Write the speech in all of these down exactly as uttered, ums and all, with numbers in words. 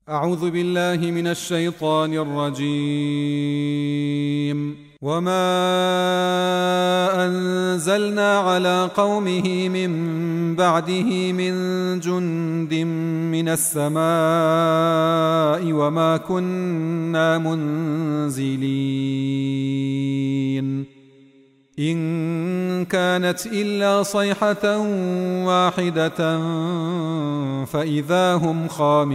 أعوذ بالله من الشيطان الرجيم. وما أنزلنا على قومه من بعده من جند من السماء وما كنا منزلين إن كانت إلا صيحة واحدة فإذا هم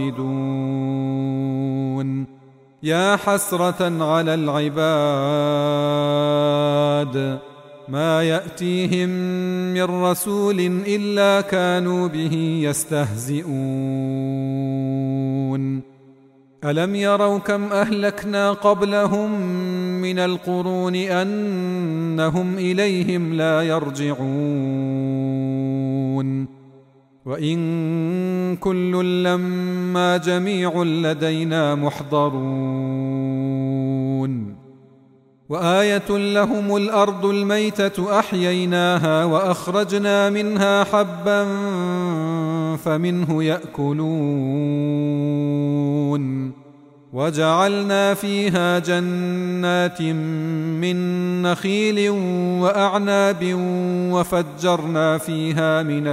خامدون. يا حسرة على العباد ما يأتيهم من رسول إلا كانوا به يستهزئون. ألم يروا كم أهلكنا قبلهم من القرون أنهم إليهم لا يرجعون. وإن كل لما جميع لدينا محضرون. وآية لهم الأرض الميتة أحييناها وأخرجنا منها حبا فمنه يأكلون. وجعلنا فيها جنات من نخيل وأعناب وفجرنا فيها من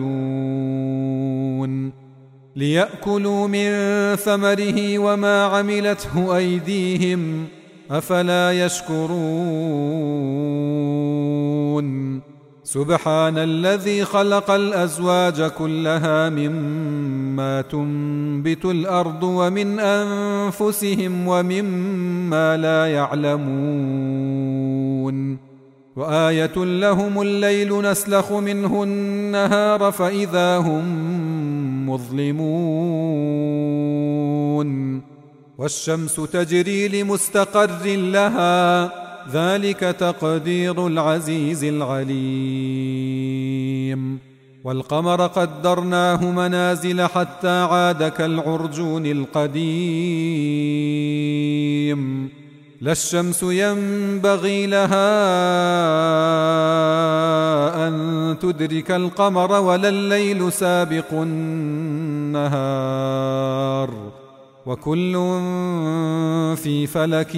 العيون ليأكلوا من ثمره وما عملته أيديهم أفلا يشكرون. سبحان الذي خلق الأزواج كلها مما تنبت الأرض ومن أنفسهم ومما لا يعلمون. وآية لهم الليل نسلخ منه النهار فإذا هم مظلمون. والشمس تجري لمستقر لها ذلك تقدير العزيز العليم. والقمر قدرناه منازل حتى عاد كالعرجون القديم. لا الشمس ينبغي لها أن تدرك القمر ولا الليل سابق النهار وكل في فلك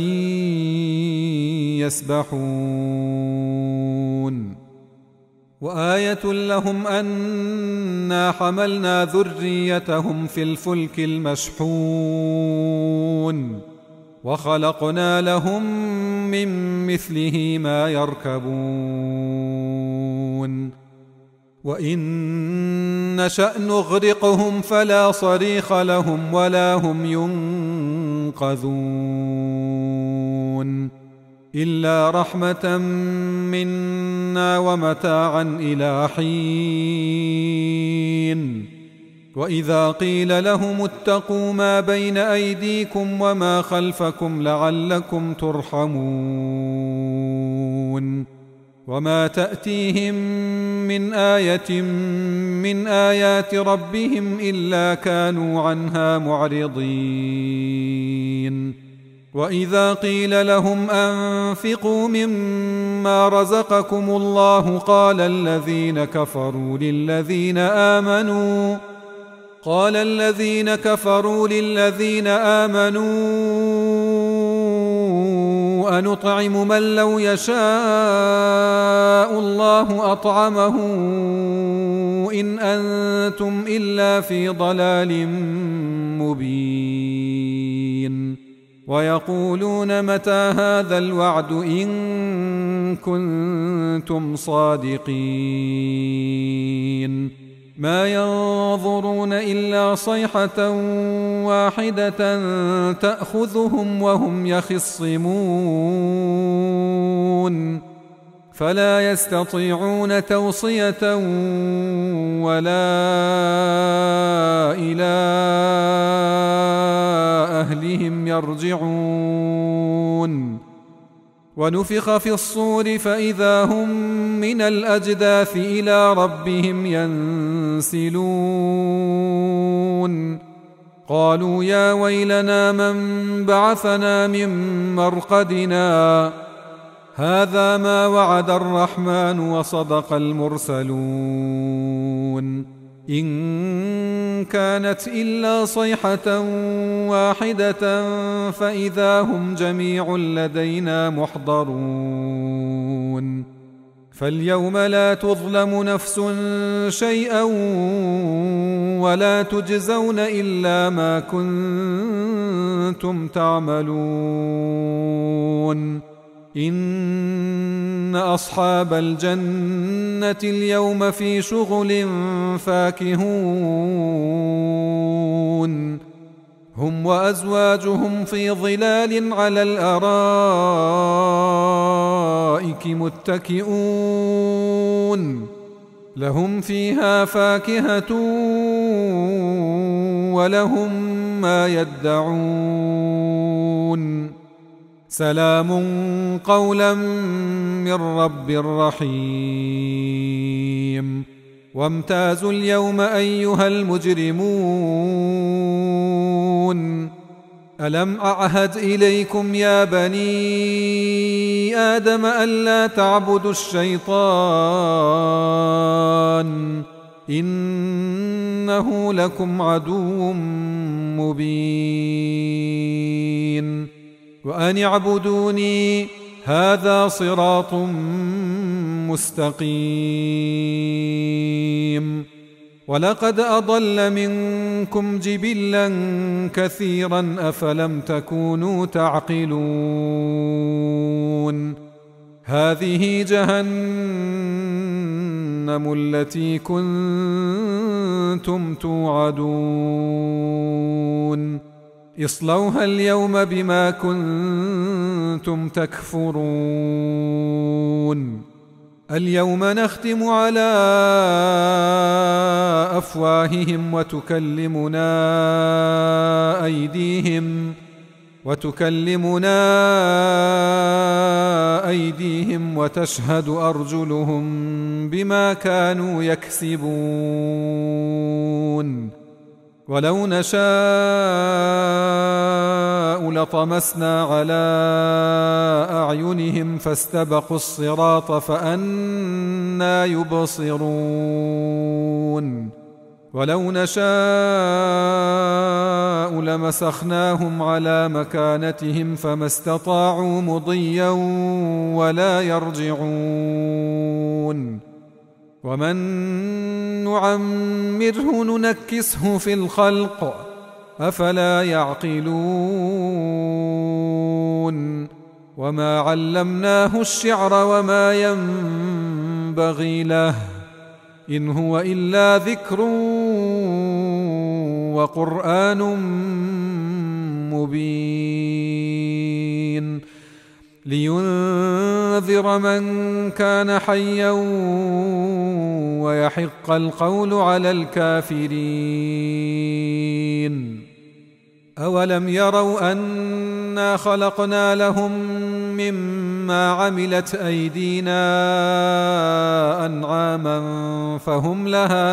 يسبحون. وآية لهم أنا حملنا ذريتهم في الفلك المشحون وخلقنا لهم من مثله ما يركبون. وإن نشأ نغرقهم فلا صريخ لهم ولا هم ينقذون إلا رحمة منا ومتاعا إلى حين. وإذا قيل لهم اتقوا ما بين أيديكم وما خلفكم لعلكم ترحمون. وما تأتيهم من آية من آيات ربهم إلا كانوا عنها معرضين. وإذا قيل لهم أنفقوا مما رزقكم الله قال الذين كفروا للذين آمنوا قال الذين كفروا للذين آمنوا أنطعم من لو يشاء الله أطعمه إن أنتم إلا في ضلال مبين. ويقولون متى هذا الوعد إن كنتم صادقين. ما ينظرون إلا صيحة واحدة تأخذهم وهم يخصمون فلا يستطيعون توصية ولا إلى أهلهم يرجعون. ونفخ في الصور فإذا هم من الأجداث إلى ربهم ينسلون. قالوا يا ويلنا من بعثنا من مرقدنا هذا ما وعد الرحمن وصدق المرسلون. إن كانت إلا صيحة واحدة فإذا هم جميع لدينا محضرون فاليوم لا تظلم نفس شيئا ولا تجزون إلا ما كنتم تعملون إن أصحاب الجنة اليوم في شغل فاكهون هم وأزواجهم في ظلال على الأرائك متكئون لهم فيها فاكهة ولهم ما يدعون سلام قولا من رب رحيم وامتازوا اليوم أيها المجرمون ألم أعهد إليكم يا بني آدم ألا تعبدوا الشيطان إنه لكم عدو مبين وأن اعبدوني هذا صراط مستقيم ولقد أضل منكم جبلا كثيرا أفلم تكونوا تعقلون هذه جهنم التي كنتم توعدون اصلوها اليوم بما كنتم تكفرون اليوم نختم على أفواههم وتكلمنا أيديهم وتكلمنا أيديهم وتشهد أرجلهم بما كانوا يكسبون ولو نشاء لطمسنا على أعينهم فاستبقوا الصراط فأنى يبصرون ولو نشاء لمسخناهم على مكانتهم فما استطاعوا مضيا ولا يرجعون ومن نعمره ننكسه في الخلق أفلا يعقلون وما علمناه الشعر وما ينبغي له إن هو إلا ذكر وقرآن مبين لينذر من كان حيا ويحق القول على الكافرين أولم يروا أنا خلقنا لهم مما عملت أيدينا أنعاما فهم لها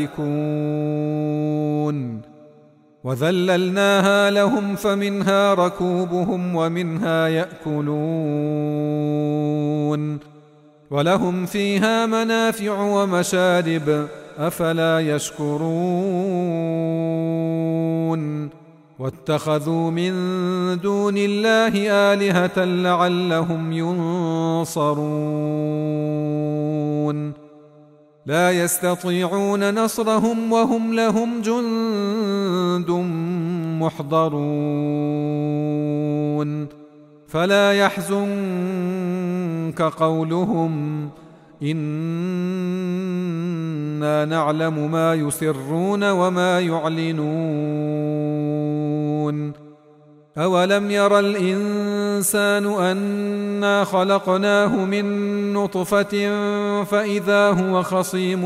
مالكون وذللناها لهم فمنها ركوبهم ومنها يأكلون ولهم فيها منافع ومشارب أفلا يشكرون واتخذوا من دون الله آلهة لعلهم ينصرون لا يستطيعون نصرهم وهم لهم جند محضرون فلا يحزنك قولهم إنا نعلم ما يسرون وما يعلنون أولم ير الإنسان أنا خلقناه من نطفة فإذا هو خصيم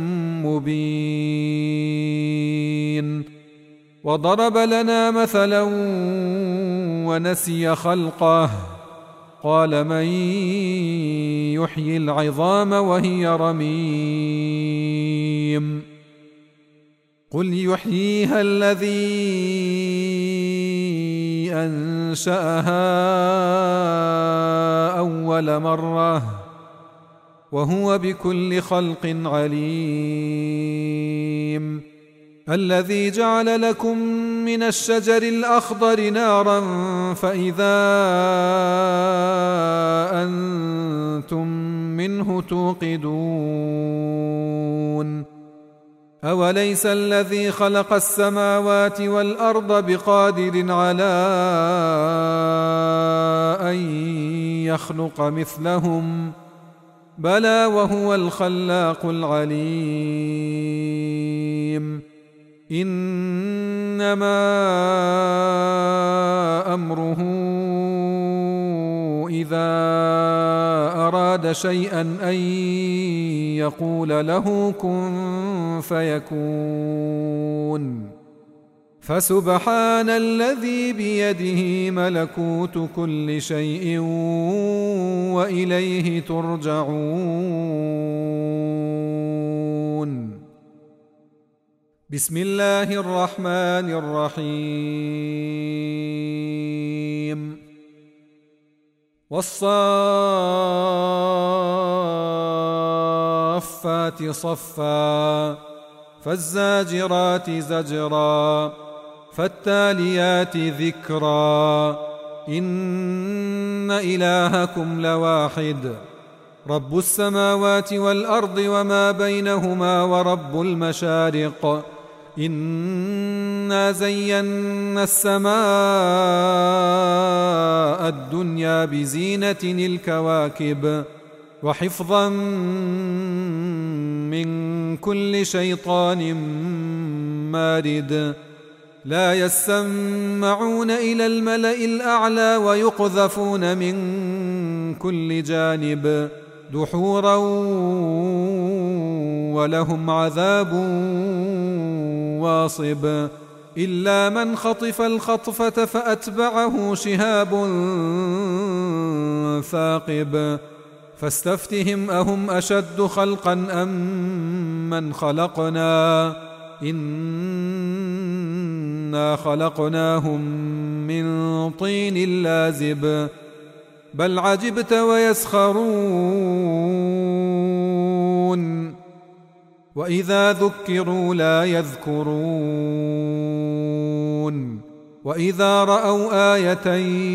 مبين وضرب لنا مثلا ونسي خلقه قال من يحيي العظام وهي رميم قل يحييها الذي أنشأها أول مرة وهو بكل خلق عليم. الذي جعل لكم من الشجر الأخضر نارا فإذا أنتم منه توقدون. أوليس الذي خلق السماوات والأرض بقادر على أن يخلق مثلهم؟ بلى وهو الخلاق العليم. إنما أمره إذا أراد شيئا أن يقول له كن فيكون. فسبحان الذي بيده ملكوت كل شيء وإليه ترجعون. بسم الله الرحمن الرحيم. والصافات صفا فالزاجرات زجرا فالتاليات ذكرا إن إلهكم لواحد رب السماوات والأرض وما بينهما ورب المشارق. إنا زينا السماء الدنيا بزينة الكواكب وحفظا من كل شيطان مارد. لا يسمعون إلى الملأ الأعلى ويقذفون من كل جانب دحورا ولهم عذاب واصب. إلا من خطف الخطفة فأتبعه شهاب ثاقب. فاستفتهم أهم أشد خلقا أم من خلقنا إنا خلقناهم من طين لازب. بل عجبت ويسخرون وإذا ذكروا لا يذكرون وإذا رأوا آية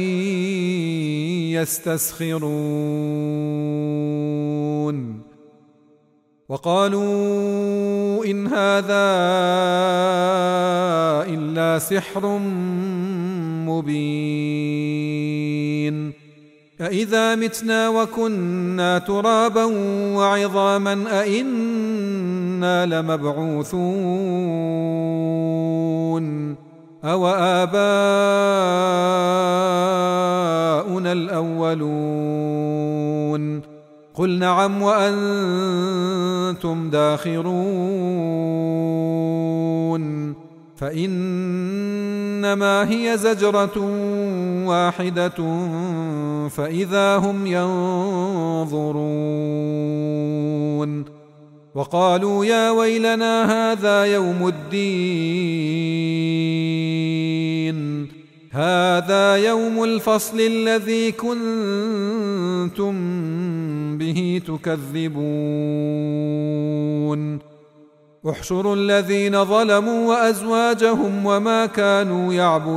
يستسخرون. وقالوا إن هذا إلا سحر مبين. أإذا متنا وكنا ترابا وعظاما أإنا لمبعوثون أو آباؤنا الأولون. قل نعم وأنتم داخرون. فإنما هي زجرة واحدة فإذا هم ينظرون. وقالوا يا ويلنا هذا يوم الدين هذا يوم الفصل الذي كنتم به تكذبون. احشروا الذين ظلموا وأزواجهم وما كانوا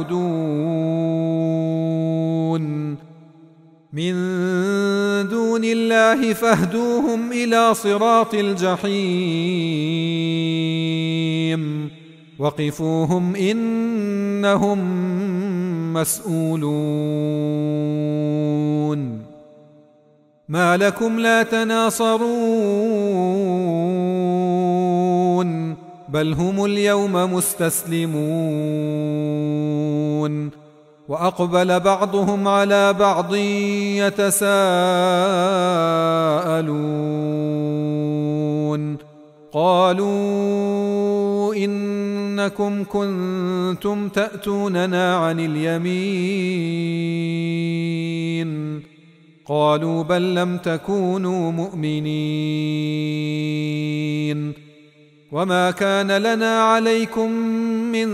يعبدون من دون الله فاهدوهم إلى صراط الجحيم وقفوهم إنهم مسؤولون. ما لكم لا تناصرون بل هم اليوم مستسلمون. وأقبل بعضهم على بعض يتساءلون قالوا إنكم كنتم تأتوننا عن اليمين قالوا بل لم تكونوا مؤمنين وما كان لنا عليكم من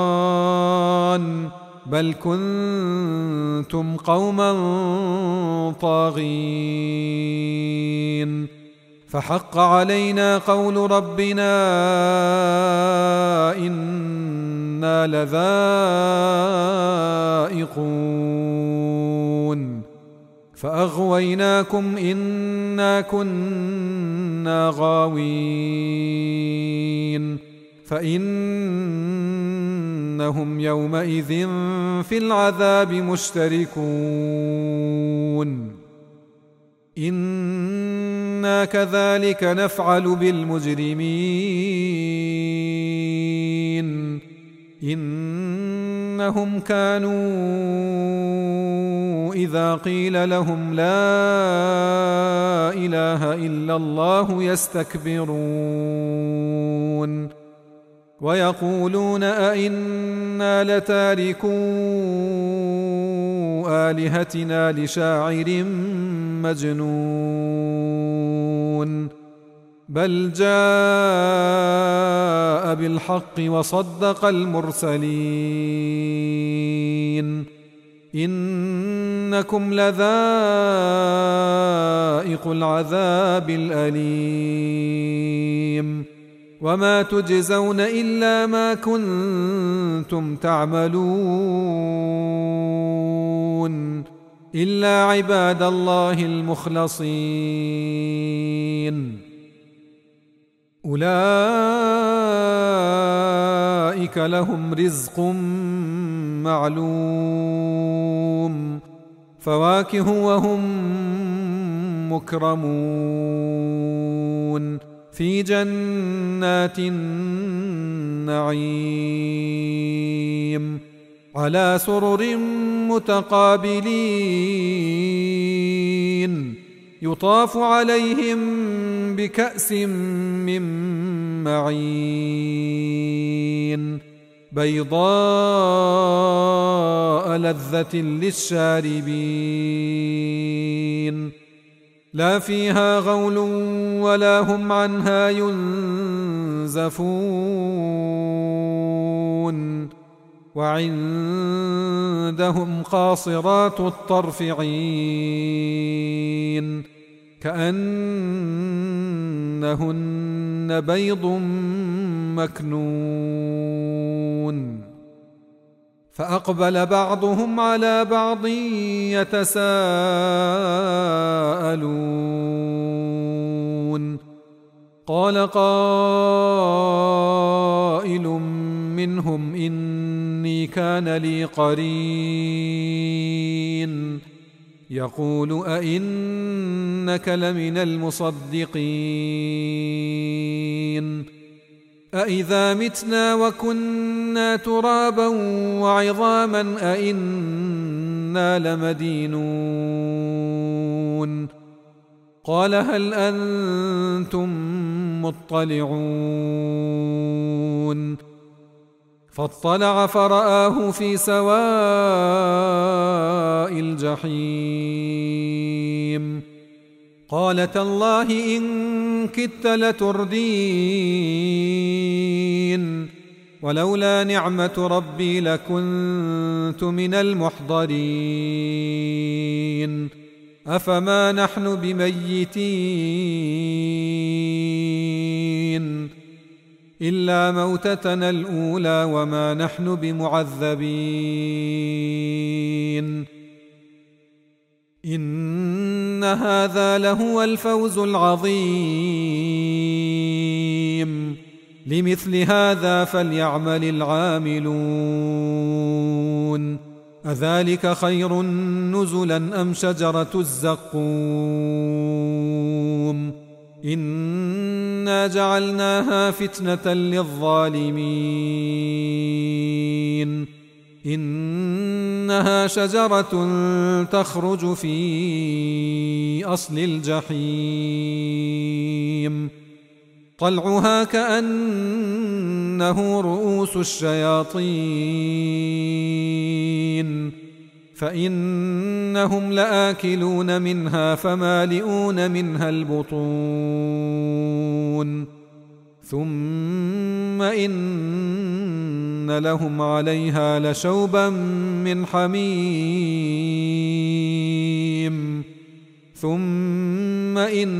سلطان بل كنتم قوما طاغين فحق علينا قول ربنا إنا لذائقون فأغويناكم إنا كنا غاوين فإنهم يومئذ في العذاب مشتركون إنا كذلك نفعل بالمجرمين إنهم كانوا إذا قيل لهم لا إله إلا الله يستكبرون ويقولون أئنا لتاركو آلهتنا لشاعر مجنون بل جاء بالحق وصدق المرسلين إنكم لذائق العذاب الأليم وما تجزون إلا ما كنتم تعملون إلا عباد الله المخلصين أولئك لهم رزق معلوم فواكه وهم مكرمون في جنات النعيم على سرر متقابلين يطاف عليهم بكأس من معين بيضاء لذة للشاربين لا فيها غول ولا هم عنها ينزفون وعندهم قاصرات الطرف عين كأنهن بيض مكنون فأقبل بعضهم على بعض يتساءلون قال قائل منهم إني كان لي قرين يقول أئنك لمن المصدقين أئذا متنا وكنا ترابا وعظاما أئنا لمدينون قال هل أنتم مطلعون فاطلع فرآه في سواء الجحيم قال تالله إن كدت لتردين ولولا نعمة ربي لكنت من المحضرين أفما نحن بميتين إلا موتتنا الأولى وما نحن بمعذبين إن هذا لهو الفوز العظيم لمثل هذا فليعمل العاملون أذلك خير نزلا أم شجرة الزقوم إنا جعلناها فتنة للظالمين إنها شجرة تخرج في أصل الجحيم طلعها كأنه رؤوس الشياطين فإنهم لآكلون منها فمالئون منها البطون ثم إن لهم عليها لشوبا من حميم ثم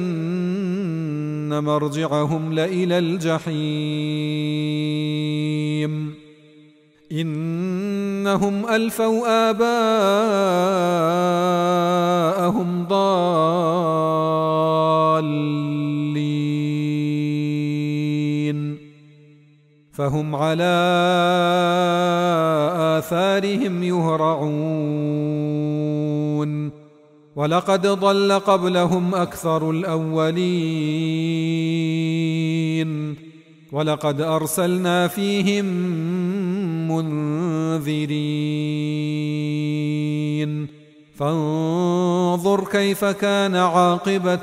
إن مرجعهم لإلى الجحيم إنهم ألفوا آباءهم ضالين فهم على آثارهم يهرعون ولقد ضل قبلهم أكثر الأولين ولقد أرسلنا فيهم منذرين فانظر كيف كان عاقبة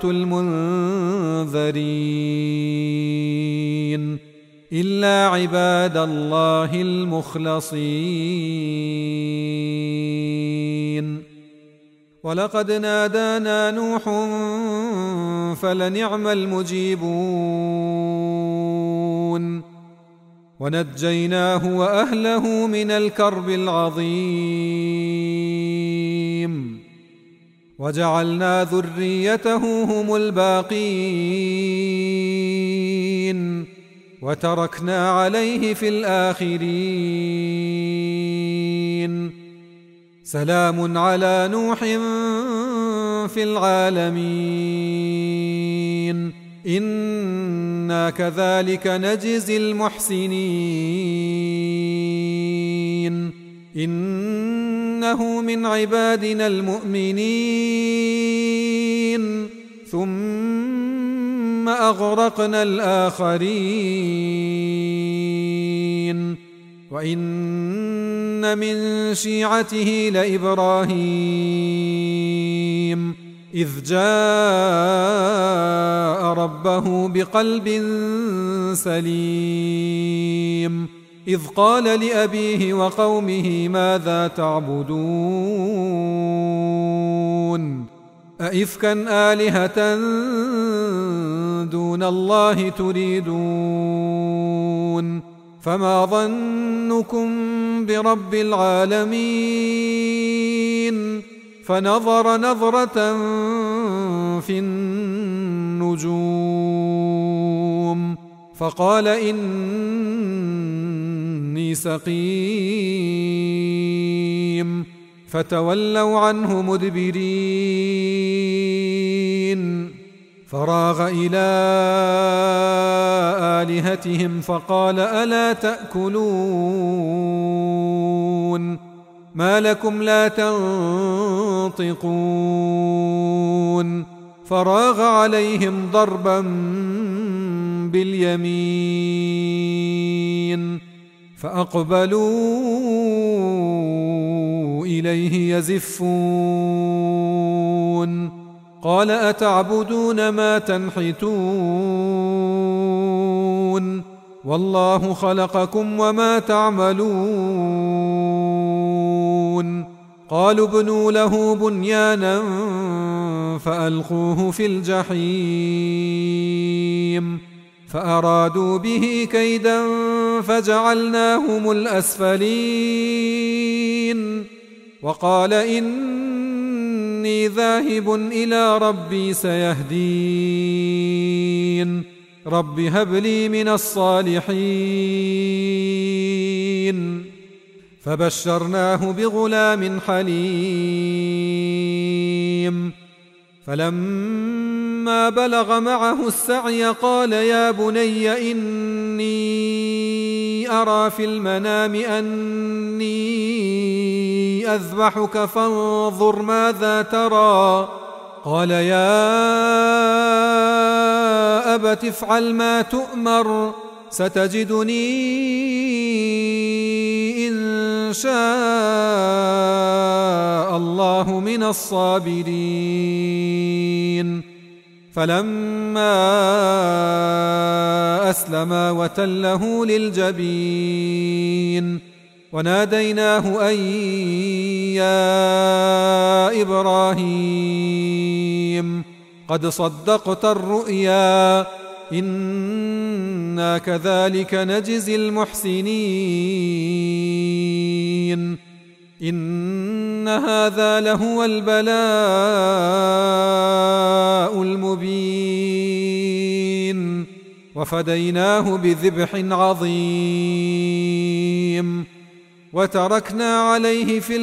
المنذرين إلا عباد الله المخلصين ولقد نادانا نوح فلنعم المجيبون ونجيناه وأهله من الكرب العظيم وجعلنا ذريته هم الباقين وتركنا عليه في الآخرين سلام على نوح في العالمين إنا كذلك نجزي المحسنين إنه من عبادنا المؤمنين ثم أغرقنا الآخرين وإن من شيعته لإبراهيم إذ جاء ربه بقلب سليم إذ قال لأبيه وقومه ماذا تعبدون أئفكا آلهة دون الله تريدون فما ظنكم برب العالمين فنظر نظرة في النجوم فقال إني سقيم فتولوا عنه مدبرين فراغ إلى آلهتهم فقال ألا تأكلون ما لكم لا تنطقون فراغ عليهم ضربا باليمين فأقبلوا إليه يزفون قال أتعبدون ما تنحتون والله خلقكم وما تعملون قالوا ابنوا له بنيانا فألقوه في الجحيم فأرادوا به كيدا فجعلناهم الأسفلين وقال إني ذاهب إلى ربي سيهدين رب هب لي من الصالحين فبشرناه بغلام حليم فلما بلغ معه السعي قال يا بني إني أرى في المنام أني أذبحك فانظر ماذا ترى قال يا أبت افعل ما تؤمر ستجدني إن شاء الله من الصابرين فلما أسلما وتله للجبين وناديناه أن يا إبراهيم قد صدقت الرؤيا إنا كذلك نجزي المحسنين إن هذا لهو البلاء المبين وفديناه بذبح عظيم وتركنا عليه في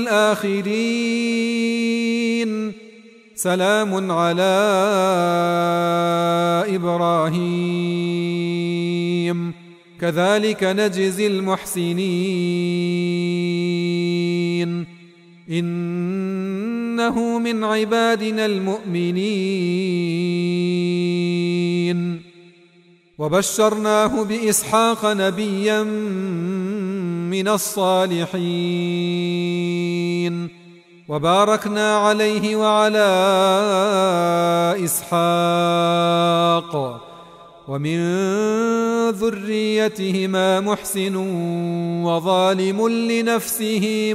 الآخرين سلام على إبراهيم كذلك نجزي المحسنين إنه من عبادنا المؤمنين وبشرناه بإسحاق نبيا من الصالحين وباركنا عليه وعلى إسحاق ومن ذريتهما محسن وظالم لنفسه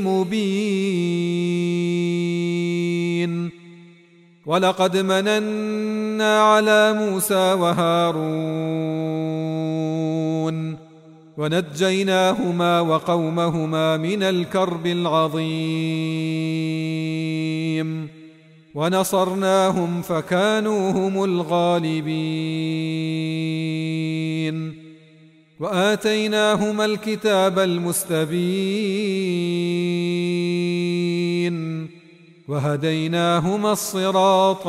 مبين ولقد مننا على موسى وهارون ونجيناهما وقومهما من الكرب العظيم ونصرناهم فكانوا هم الغالبين وآتيناهما الكتاب المستبين وهديناهما الصراط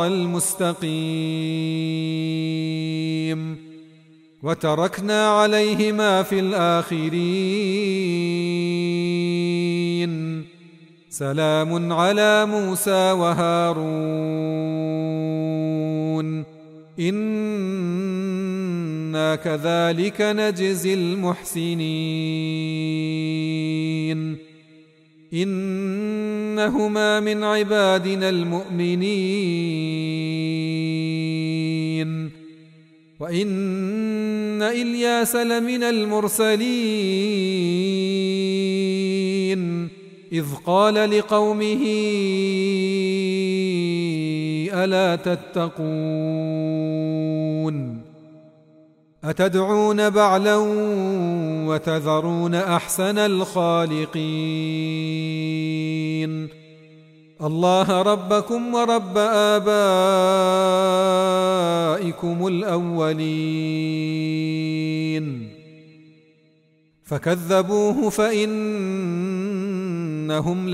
المستقيم وتركنا عليهما في الآخرين سلام على موسى وهارون إنا كذلك نجزي المحسنين إنهما من عبادنا المؤمنين وإن إلياس لمن المرسلين إذ قال لقومه ألا تتقون أتدعون بعلا وتذرون أحسن الخالقين الله ربكم ورب آبائكم الأولين فكذبوه فإنهم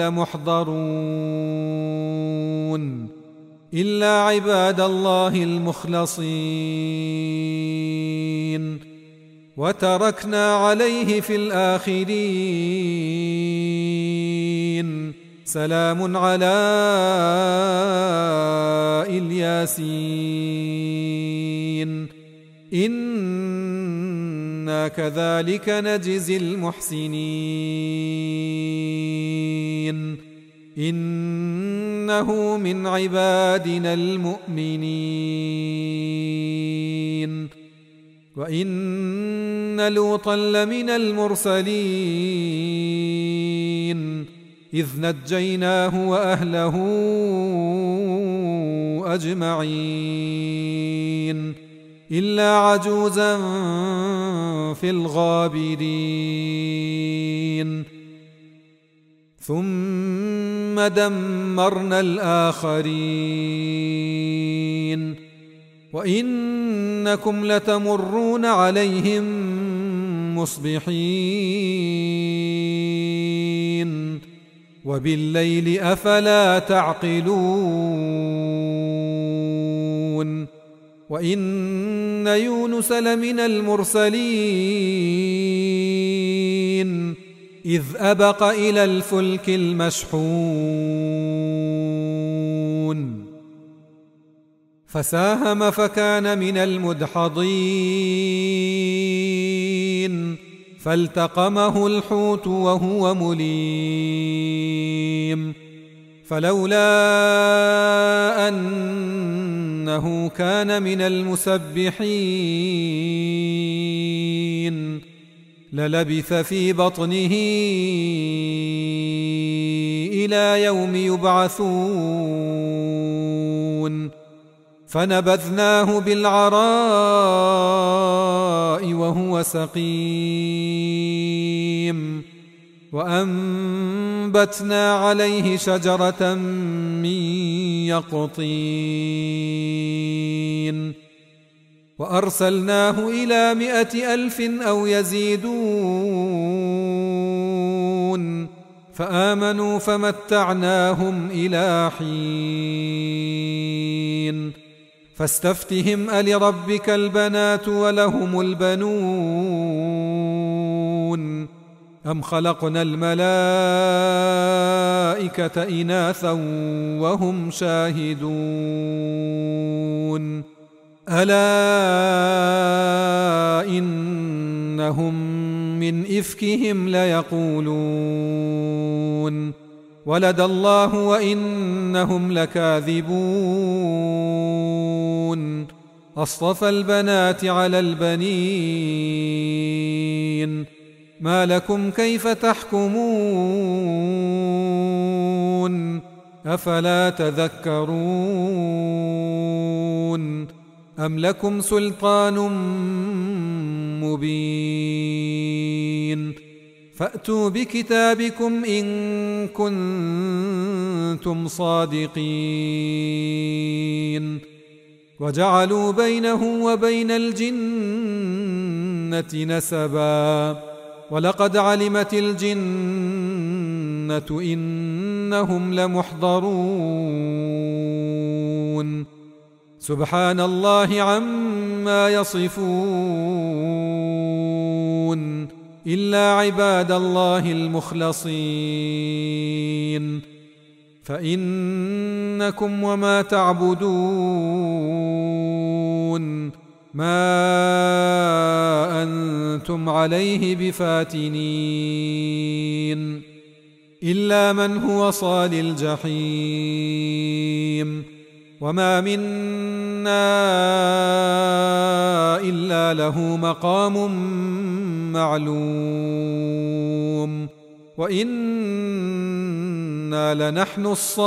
لمحضرون إلا عباد الله المخلصين وتركنا عليه في الآخرين سلام على الياسين إنا كذلك نجزي المحسنين إنه من عبادنا المؤمنين وإن لوطا لمن المرسلين إذ نجيناه وأهله أجمعين إلا عجوزا في الغابرين ثم دمرنا الآخرين وإنكم لتمرون عليهم مصبحين وبالليل أفلا تعقلون وإن يونس لمن المرسلين إذ أبق إلى الفلك المشحون فساهم فكان من المدحضين فالتقمه الحوت وهو مليم فلولا أنه كان من المسبحين للبث في بطنه إلى يوم يبعثون فنبذناه بالعراء وهو سقيم وأنبتنا عليه شجرة من يقطين وأرسلناه إلى مائة ألف أو يزيدون فآمنوا فمتعناهم إلى حين فاستفتهم ألربك البنات ولهم البنون أم خلقنا الملائكة إناثا وهم شاهدون ألا إنهم من إفكهم ليقولون ولد الله وإنهم لكاذبون أصطفى البنات على البنين ما لكم كيف تحكمون أفلا تذكرون أم لكم سلطان مبين فأتوا بكتابكم إن كنتم صادقين وجعلوا بينه وبين الجنة نسبا ولقد علمت الجنة إنهم لمحضرون سبحان الله عما يصفون إلا عباد الله المخلصين فإنكم وما تعبدون ما أنتم عليه بفاتنين إلا من هو صال الجحيم وما منا إلا له مقام معلوم وإنا لنحن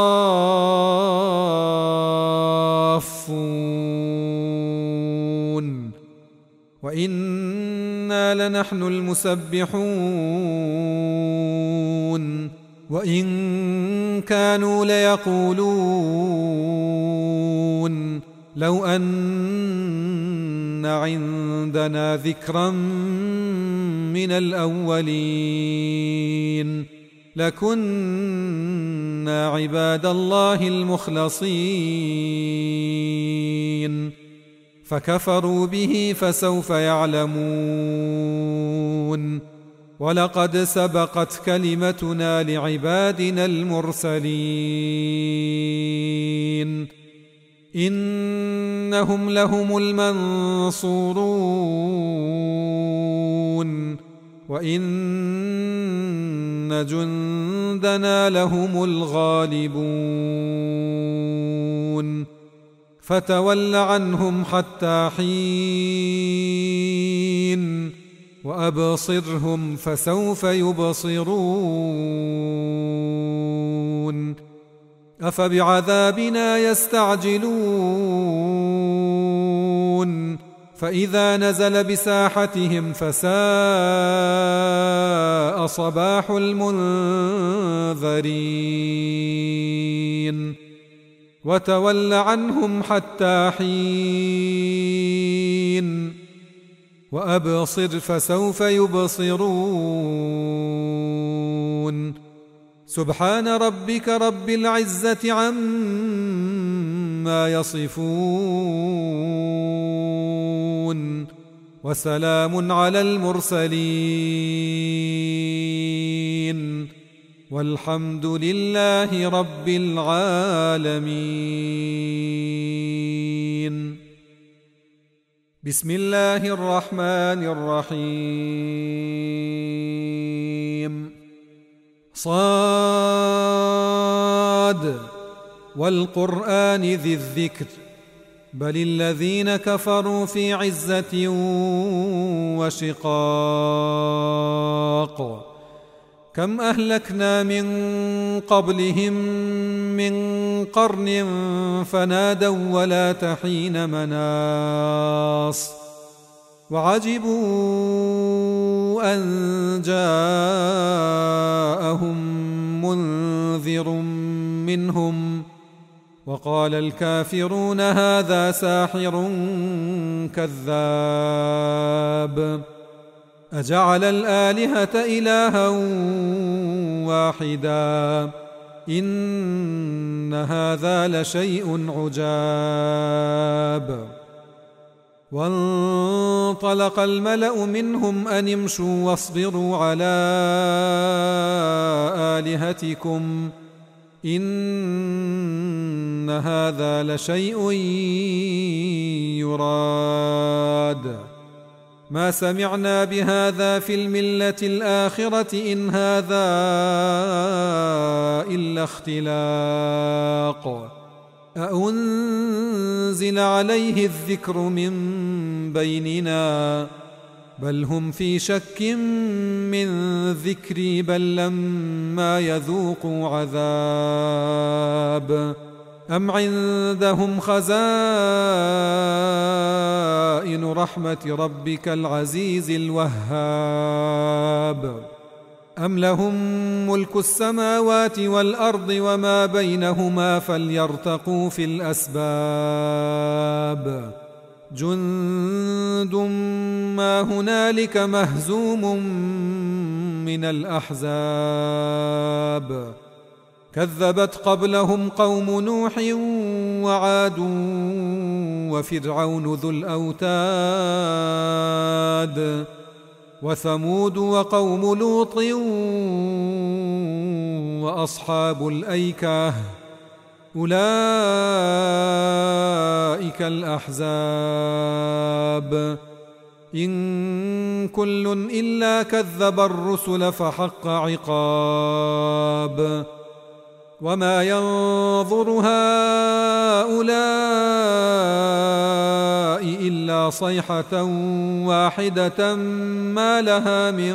الصافون وإنا لنحن المسبحون وإن كانوا ليقولون لو أن عندنا ذكرا من الأولين لكنا عباد الله المخلصين فكفروا به فسوف يعلمون ولقد سبقت كلمتنا لعبادنا المرسلين إنهم لهم المنصورون وإن جندنا لهم الغالبون فتول عنهم حتى حين وأبصرهم فسوف يبصرون أفبعذابنا يستعجلون فإذا نزل بساحتهم فساء صباح المنذرين وتول عنهم حتى حين وأبصر فسوف يبصرون سبحان ربك رب العزة عما يصفون وسلام على المرسلين والحمد لله رب العالمين. بسم الله الرحمن الرحيم. صاد والقرآن ذي الذكر بل الذين كفروا في عزة وشقاق كم أهلكنا من قبلهم من قرن فنادوا ولا تحين مناص وعجبوا أن جاءهم منذر منهم وقال الكافرون هذا ساحر كذاب أجعل الآلهة إلها واحدا إن هذا لشيء عجاب وانطلق الملأ منهم أن امشوا واصبروا على آلهتكم إن هذا لشيء يراد ما سمعنا بهذا في الملة الآخرة إن هذا إلا اختلاق أأنزل عليه الذكر من بيننا بل هم في شك من ذكري بل لما يذوقوا عذاب أم عندهم خزائن رحمة ربك العزيز الوهاب أم لهم ملك السماوات والأرض وما بينهما فليرتقوا في الأسباب جند ما هنالك مهزوم من الأحزاب كذبت قبلهم قوم نوح وعاد وفرعون ذو الأوتاد وثمود وقوم لوط وأصحاب الأيكة أولئك الأحزاب إن كل إلا كذب الرسل فحق عقاب وما ينظر هؤلاء إلا صيحة واحدة ما لها من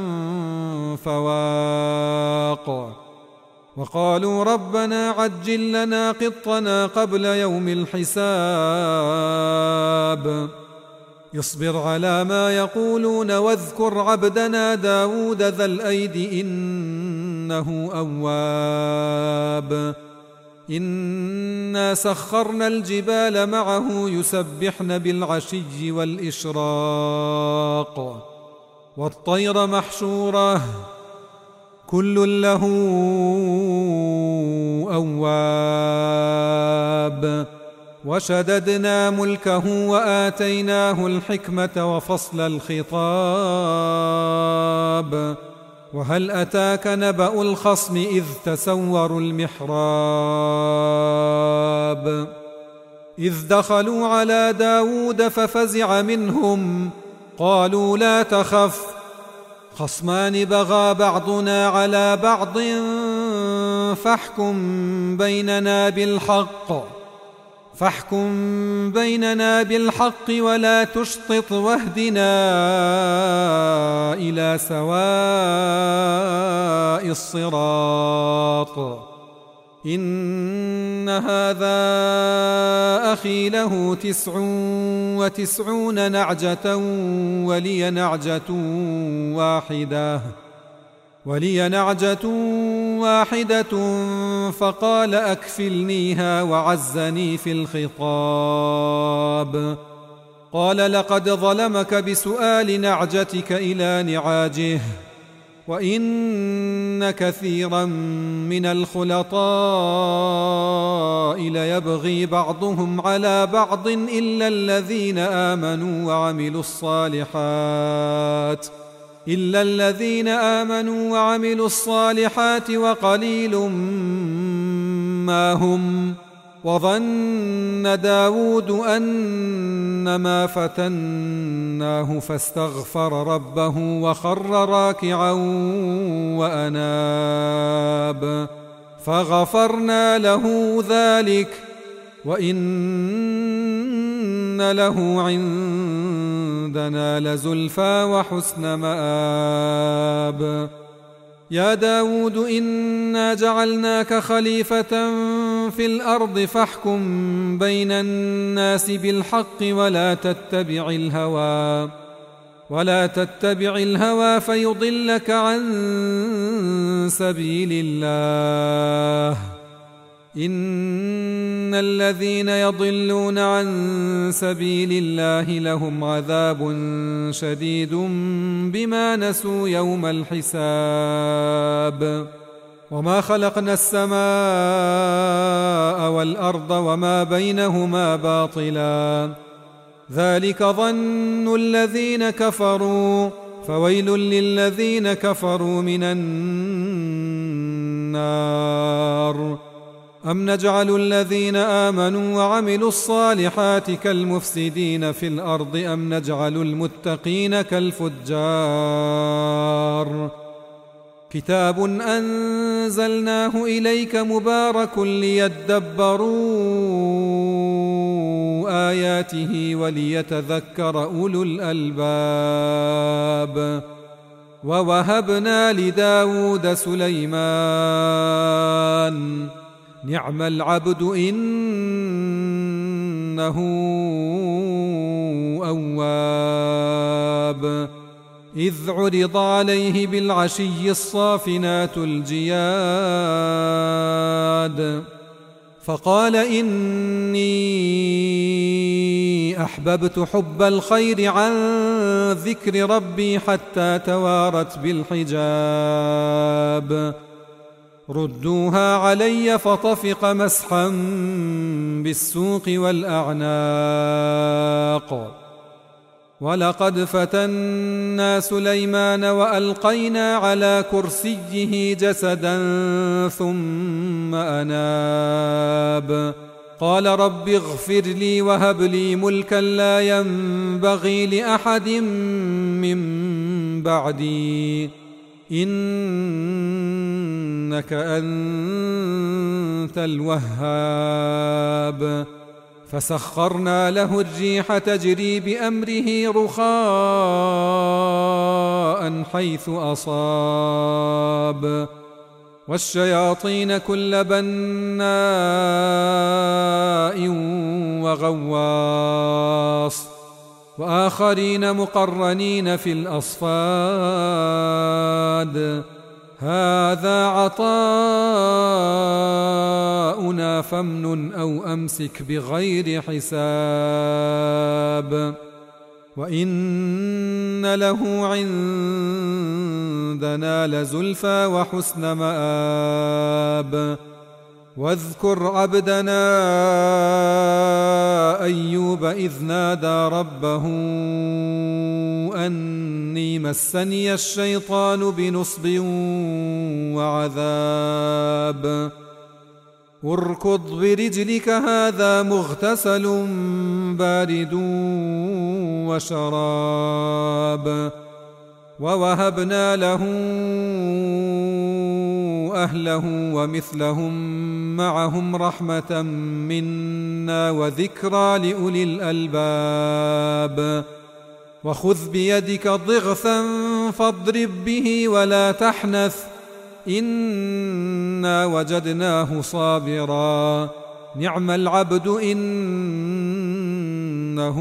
فواق وقالوا ربنا عجل لنا قطنا قبل يوم الحساب اصبر على ما يقولون واذكر عبدنا داود ذا الأيد إنه أواب إنا سخرنا الجبال معه يسبحن بالعشي والإشراق والطير محشورة كل له أواب وشددنا ملكه وآتيناه الحكمة وفصل الخطاب وهل أتاك نبأ الخصم إذ تسوروا المحراب إذ دخلوا على داود ففزع منهم قالوا لا تخف خصمان بغى بعضنا على بعض فاحكم بيننا بالحق فاحكم بيننا بالحق ولا تشطط واهدنا إلى سواء الصراط إن هذا أخي له تسع وتسعون نعجة ولي نعجة واحدة ولي نعجة واحدة فقال أكفلنيها وعزني في الخطاب قال لقد ظلمك بسؤال نعجتك إلى نعاجه وإن كثيرا من الخلطاء ليبغي بعضهم على بعض إلا الذين آمنوا وعملوا الصالحات إلا الذين آمنوا وعملوا الصالحات وقليل ما هم وظن داود أنما فتناه فاستغفر ربه وخر راكعا وأناب فغفرنا له ذلك وإن له عندنا لزلفى وحسن مآب يا داود إنا جعلناك خليفة في الأرض فاحكم بين الناس بالحق ولا تتبع الهوى ولا تتبع الهوى فيضلك عن سبيل الله إن الذين يضلون عن سبيل الله لهم عذاب شديد بما نسوا يوم الحساب وما خلقنا السماء والأرض وما بينهما باطلا ذلك ظن الذين كفروا فويل للذين كفروا من النار أم نجعل الذين آمنوا وعملوا الصالحات كالمفسدين في الأرض أم نجعل المتقين كالفجار كتاب أنزلناه إليك مبارك ليدبروا آياته وليتذكر أولو الألباب ووهبنا لداود سليمان نعم العبد إنه أواب إذ عرض عليه بالعشي الصافنات الجياد فقال إني أحببت حب الخير عن ذكر ربي حتى توارت بالحجاب ردوها علي فطفق مسحا بالسوق والأعناق ولقد فتنا سليمان وألقينا على كرسيه جسدا ثم أناب قال رب اغفر لي وهب لي ملكا لا ينبغي لأحد من بعدي إنك أنت الوهاب فسخرنا له الريح تجري بأمره رخاء حيث أصاب والشياطين كل بناء وغواص وآخرين مقرنين في الأصفاد هذا عطاؤنا فامنن أو أمسك بغير حساب وإن له عندنا لزلفى وحسن مآب واذكر عبدنا أيوب إذ نادى ربه أني مسني الشيطان بنصب وعذاب اركض برجلك هذا مغتسل بارد وشراب ووهبنا له أهله ومثلهم معهم رحمة منا وذكرى لأولي الألباب وخذ بيدك ضغثا فاضرب به ولا تحنث إنا وجدناه صابرا نعم العبد إنه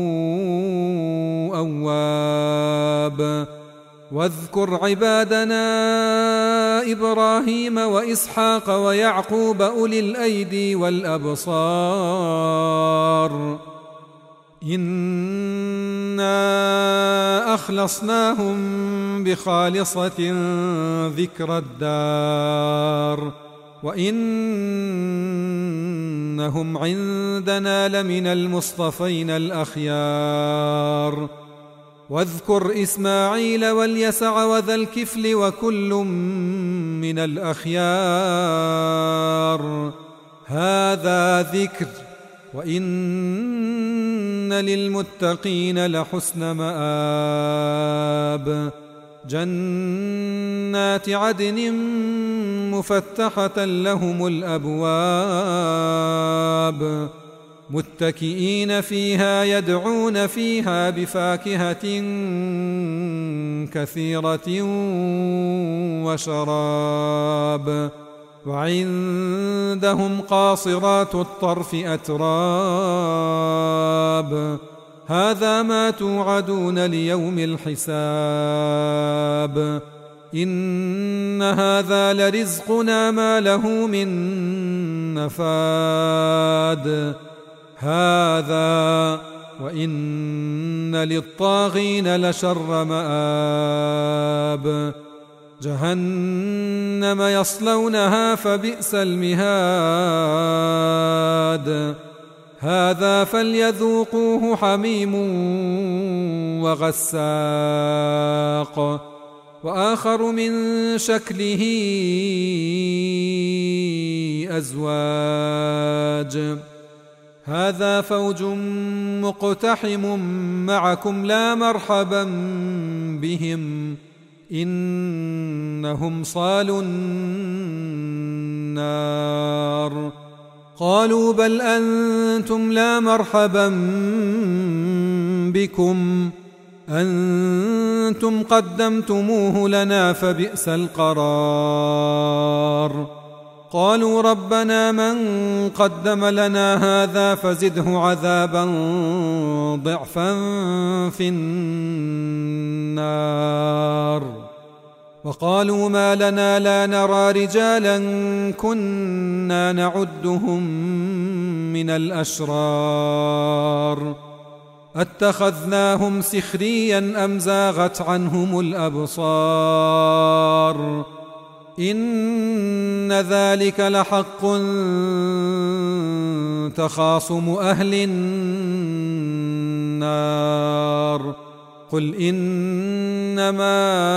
أواب واذكر عبادنا إبراهيم وإسحاق ويعقوب أولي الأيدي والأبصار إنا أخلصناهم بخالصة ذكر الدار وإنهم عندنا لمن المصطفين الأخيار واذكر إسماعيل واليسع وذا الكفل وكل من الأخيار هذا ذكر وإن للمتقين لحسن مآب جنات عدن مفتحة لهم الأبواب متكئين فيها يدعون فيها بفاكهة كثيرة وشراب وعندهم قاصرات الطرف أتراب هذا ما توعدون ليوم الحساب إن هذا لرزقنا ما له من نفاد هذا وإن للطاغين لشر مآب جهنم يصلونها فبئس المهاد هذا فليذوقوه حميم وغساق وآخر من شكله أزواج هذا فوج مقتحم معكم لا مرحبا بهم إنهم صالوا النار قالوا بل أنتم لا مرحبا بكم أنتم قدمتموه لنا فبئس القرار قالوا ربنا من قدم لنا هذا فزده عذابا ضعفا في النار وقالوا ما لنا لا نرى رجالا كنا نعدهم من الأشرار اتخذناهم سخريا أم زاغت عنهم الأبصار إن ذلك لحق تخاصم أهل النار قل إنما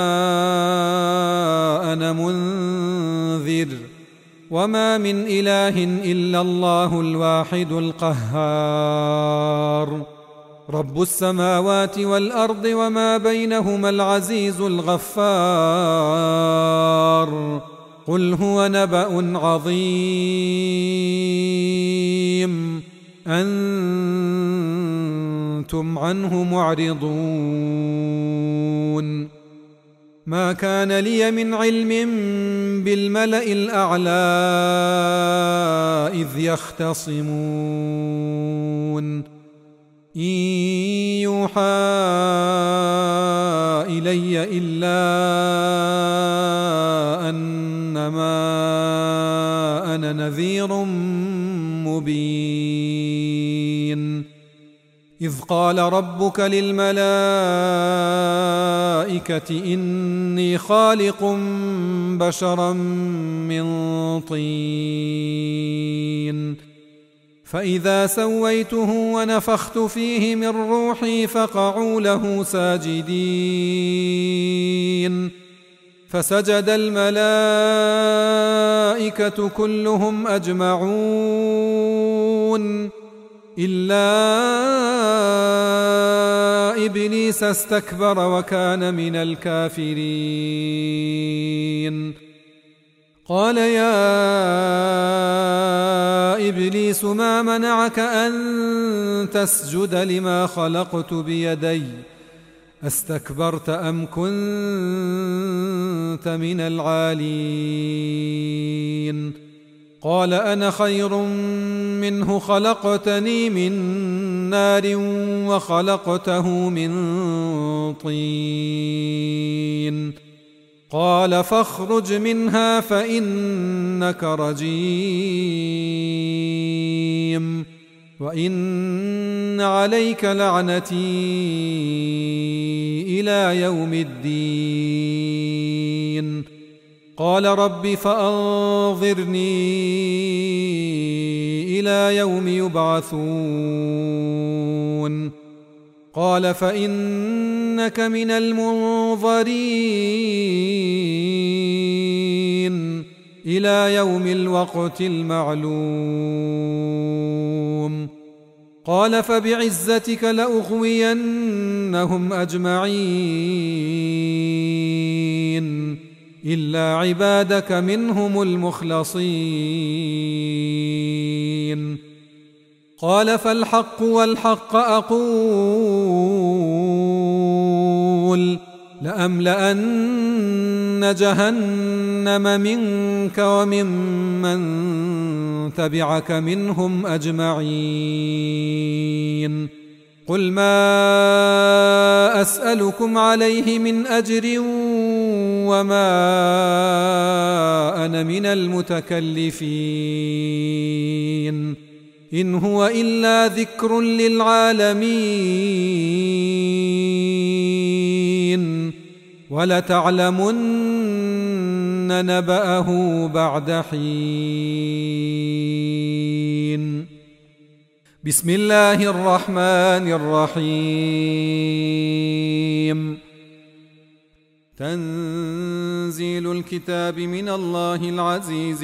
أنا منذر وما من إله إلا الله الواحد القهار رب السماوات والأرض وما بينهما العزيز الغفار قل هو نبأ عظيم أنتم عنه معرضون ما كان لي من علم بالملأ الأعلى إذ يختصمون إن يوحى إلي إلا أنما أنا نذير مبين إذ قال ربك للملائكة إني خالق بشرا من طين فإذا سويته ونفخت فيه من روحي فقعوا له ساجدين فسجد الملائكة كلهم أجمعون إلا إبليس استكبر وكان من الكافرين قال يا إبليس ما منعك أن تسجد لما خلقت بيدي أستكبرت أم كنت من العالين قال أنا خير منه خلقتني من نار وخلقته من طين قال فاخرج منها فإنك رجيم وإن عليك لعنتي إلى يوم الدين قال رب فأنظرني إلى يوم يبعثون قال فإنك من المنظرين إلى يوم الوقت المعلوم قال فبعزتك لأغوينهم أجمعين إلا عبادك منهم المخلصين قال فالحق والحق أقول لأملأن جهنم منك وممن تبعك منهم أجمعين. قل ما أسألكم عليه من أجر وما أنا من المتكلفين، إن هو إلا ذكر للعالمين، ولتعلمن نبأه بعد حين. بسم الله الرحمن الرحيم. تنزيل الكتاب من الله العزيز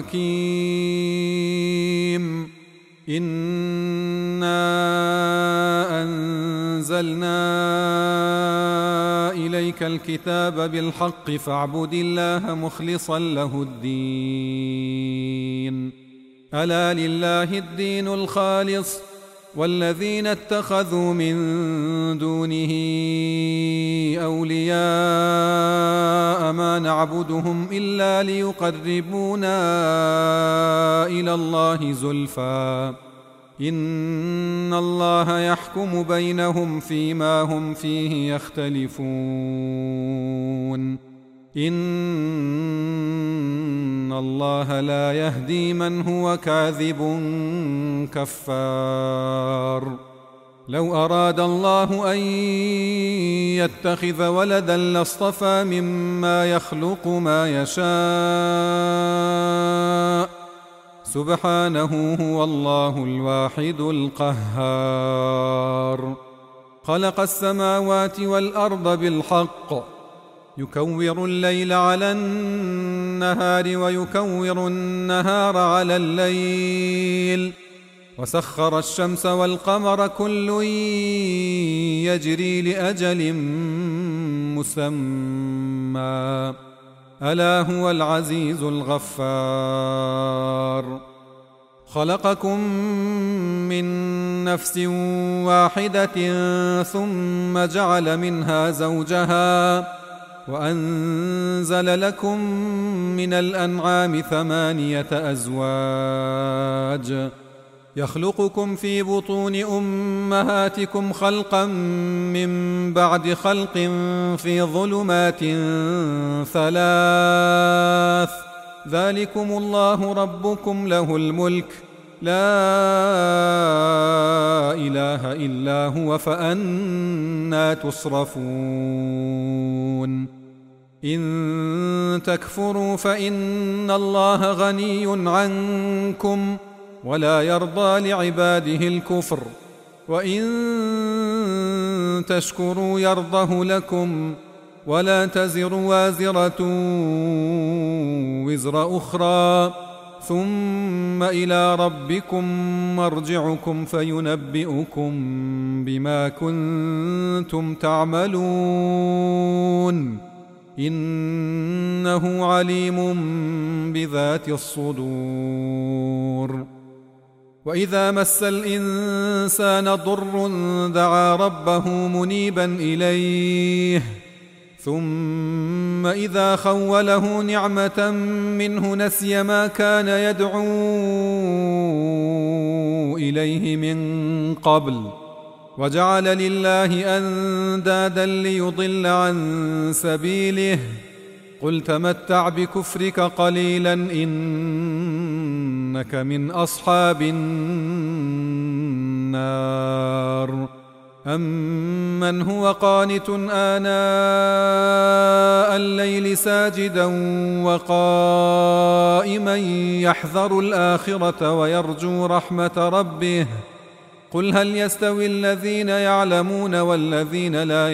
الحكيم. إنا أنزلنا إليك الكتاب بالحق فاعبد الله مخلصا له الدين. ألا لله الدين الخالص، والذين اتخذوا من دونه أولياء ما نعبدهم إلا ليقربونا إلى الله زلفى إن الله يحكم بينهم فيما هم فيه يختلفون. إن الله لا يهدي من هو كاذب كفار. لو أراد الله أن يتخذ ولدا لاصطفى مما يخلق ما يشاء، سبحانه هو الله الواحد القهار. خلق السماوات والأرض بالحق، يكور الليل على النهار ويكور النهار على الليل، وسخر الشمس والقمر كل يجري لأجل مسمى، ألا هو العزيز الغفار. خلقكم من نفس واحدة ثم جعل منها زوجها وأنزل لكم من الأنعام ثمانية أزواج، يخلقكم في بطون أمهاتكم خلقا من بعد خلق في ظلمات ثلاث، ذلكم الله ربكم له الملك لا إله إلا هو، فأنى تصرفون. إن تكفروا فإن الله غني عنكم ولا يرضى لعباده الكفر، وإن تشكروا يرضه لكم، ولا تزر وازرة وزر أخرى، ثم إلى ربكم مرجعكم فينبئكم بما كنتم تعملون، إنه عليم بذات الصدور. وإذا مس الإنسان ضر دعا ربه منيبا إليه، ثم إذا خوله نعمة منه نسي ما كان يدعو إليه من قبل، وجعل لله أندادا ليضل عن سبيله. قل تمتع بكفرك قليلا إنك من أصحاب النار. أمن هو قانت آناء الليل ساجدا وقائما يحذر الآخرة ويرجو رحمة ربه، قل هل يستوي الذين يعلمون والذين لا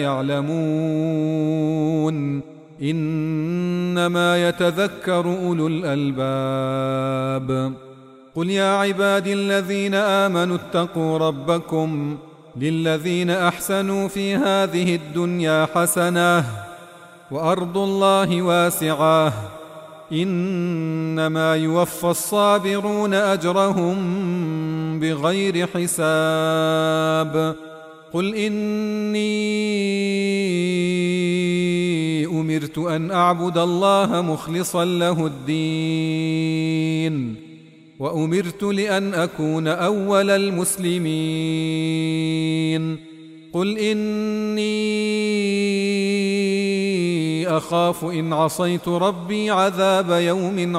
يعلمون، إنما يتذكر أولو الألباب. قل يا عبادي الذين آمنوا اتقوا ربكم، للذين أحسنوا في هذه الدنيا حسنة وأرض الله واسعة، إنما يوفى الصابرون أجرهم بغير حساب. قل إني أمرت أن أعبد الله مخلصا له الدين وأمرت لأن أكون أول المسلمين قل إني أخاف إن عصيت ربي عذاب يوم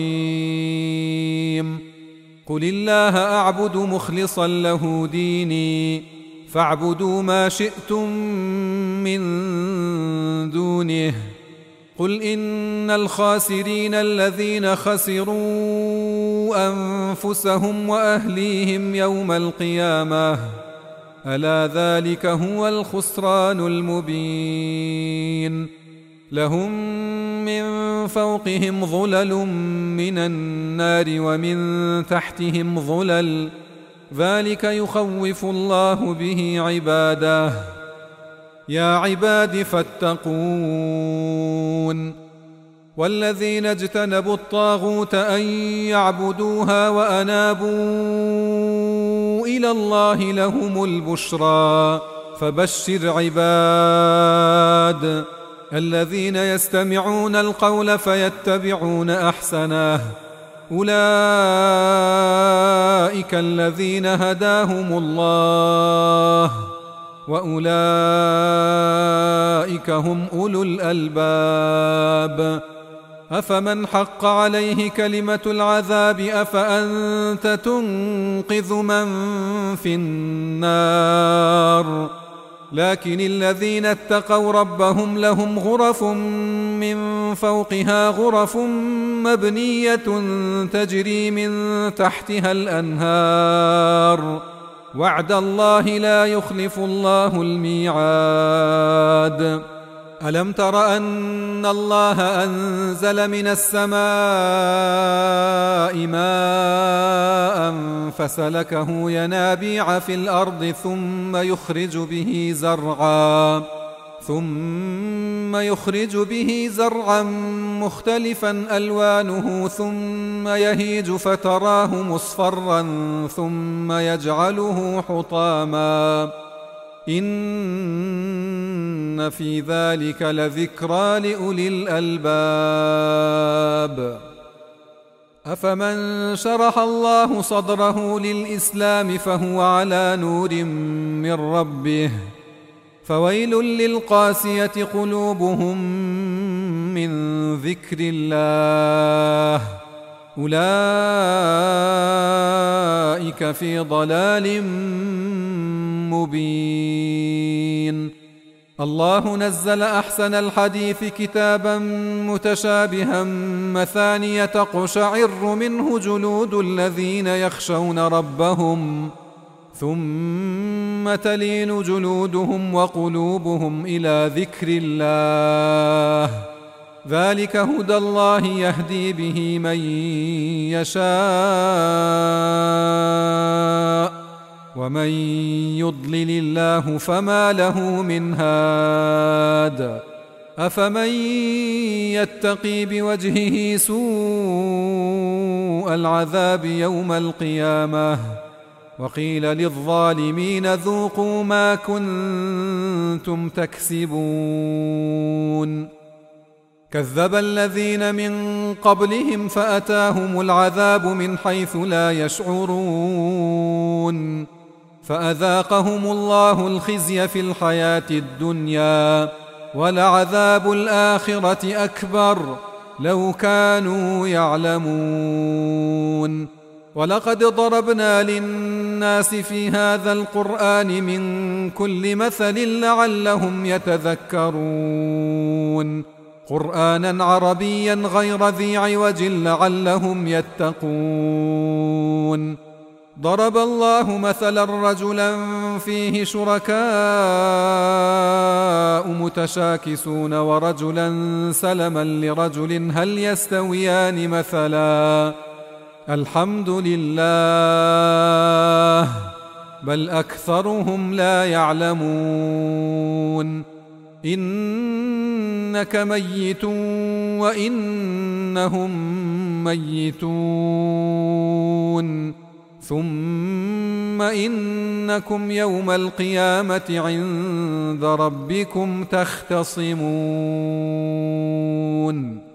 عظيم قل الله أعبد مخلصا له ديني فاعبدوا ما شئتم من دونه قل إن الخاسرين الذين خسروا أنفسهم وأهليهم يوم القيامة ألا ذلك هو الخسران المبين لهم من فوقهم ظلل من النار ومن تحتهم ظلل ذلك يخوف الله به عباده يا عباد فاتقون والذين اجتنبوا الطاغوت أن يعبدوها وأنابوا إلى الله لهم البشرى فبشر عباد الذين يستمعون القول فيتبعون أحسنه أولئك الذين هداهم الله وأولئك هم أولو الألباب أفمن حق عليه كلمة العذاب أفأنت تنقذ من في النار لكن الذين اتقوا ربهم لهم غرف من فوقها غرف مبنية تجري من تحتها الأنهار وعد الله لا يخلف الله الميعاد ألم تر أن الله أنزل من السماء ماء فسلكه ينابيع في الأرض ثم يخرج به زرعا ثم يخرج به زرعا مختلفا ألوانه ثم يهيج فتراه مصفرا ثم يجعله حطاما إن في ذلك لذكرى لأولي الألباب أفمن شرح الله صدره للإسلام فهو على نور من ربه فويل للقاسية قلوبهم من ذكر الله أولئك في ضلال مبين الله نزل أحسن الحديث كتابا متشابها مثانية تقشعر منه جلود الذين يخشون ربهم ثم تلين جلودهم وقلوبهم إلى ذكر الله ذلك هدى الله يهدي به من يشاء ومن يضلل الله فما له من هاد أفمن يتقي بوجهه سوء العذاب يوم القيامة وقيل للظالمين ذوقوا ما كنتم تكسبون كذب الذين من قبلهم فأتاهم العذاب من حيث لا يشعرون فأذاقهم الله الخزي في الحياة الدنيا ولعذاب الآخرة أكبر لو كانوا يعلمون ولقد ضربنا للناس في هذا القرآن من كل مثل لعلهم يتذكرون قرآنا عربيا غير ذي عوج لعلهم يتقون ضرب الله مثلا رجلا فيه شركاء متشاكسون ورجلا سلما لرجل هل يستويان مثلا الحمد لله بل أكثرهم لا يعلمون إنك ميت وإنهم ميتون ثم إنكم يوم القيامة عند ربكم تختصمون